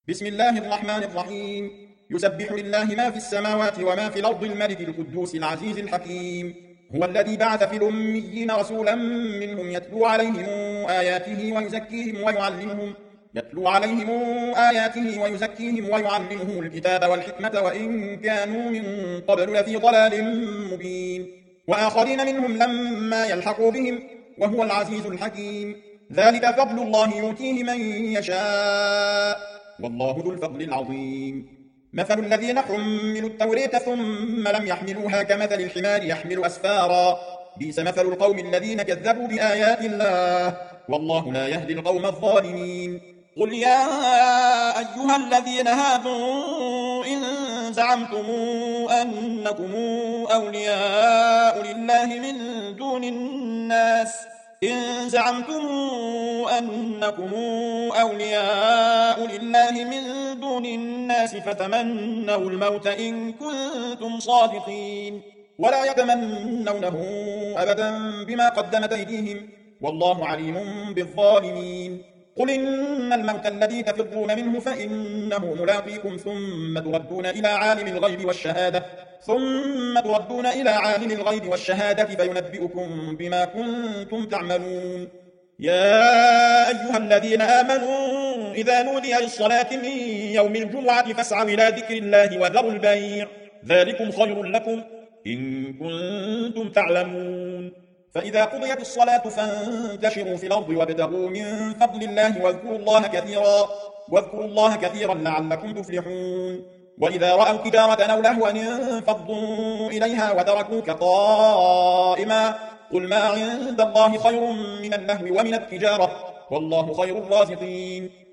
بسم الله الرحمن الرحيم. يسبح لله ما في السماوات وما في الأرض الملك القدوس العزيز الحكيم. هو الذي بعث في الأميين رسولا منهم يتلو عليهم آياته ويعلمهم الكتاب والحكمة وإن كانوا من قبل لفي ضلال مبين. وآخرين منهم لما يلحقوا بهم وهو العزيز الحكيم. ذلك فضل الله يؤتيه من يشاء والله ذو الفضل العظيم. مثل الذين حملوا التوراة ثم لم يحملوها كمثل الحمار يحمل أسفارا بئس مثل القوم الذين كذبوا بآيات الله والله لا يهدي القوم الظالمين. قل يا أيها الذين هادوا إن زعمتم أنكم أولياء لله من دون الناس فتمنوا الموت إن كنتم صادقين ولا يتمنونه أبدا بما قدمت أيديهم والله عليم بالظالمين. قل إن الموت الذي تفرون منه فإنه ملاقيكم ثم تردون إلى عالم الغيب والشهادة فينبئكم بما كنتم تعملون. يا أيها الذين آمنوا إذا نودي للصلاة من يوم الجمعة فاسعوا إلى ذكر الله وذروا البيع ذلكم خير لكم إن كنتم تعلمون. فإذا قضيت الصلاة فانتشروا في الأرض وابتغوا من فضل الله واذكروا الله كثيرا لعلكم تفلحون. وإذا رأوا تجارة أو لهوا انفضوا إليها وتركوك قائما قل ما عند الله خير من اللهو ومن التجارة والله خير الرازقين.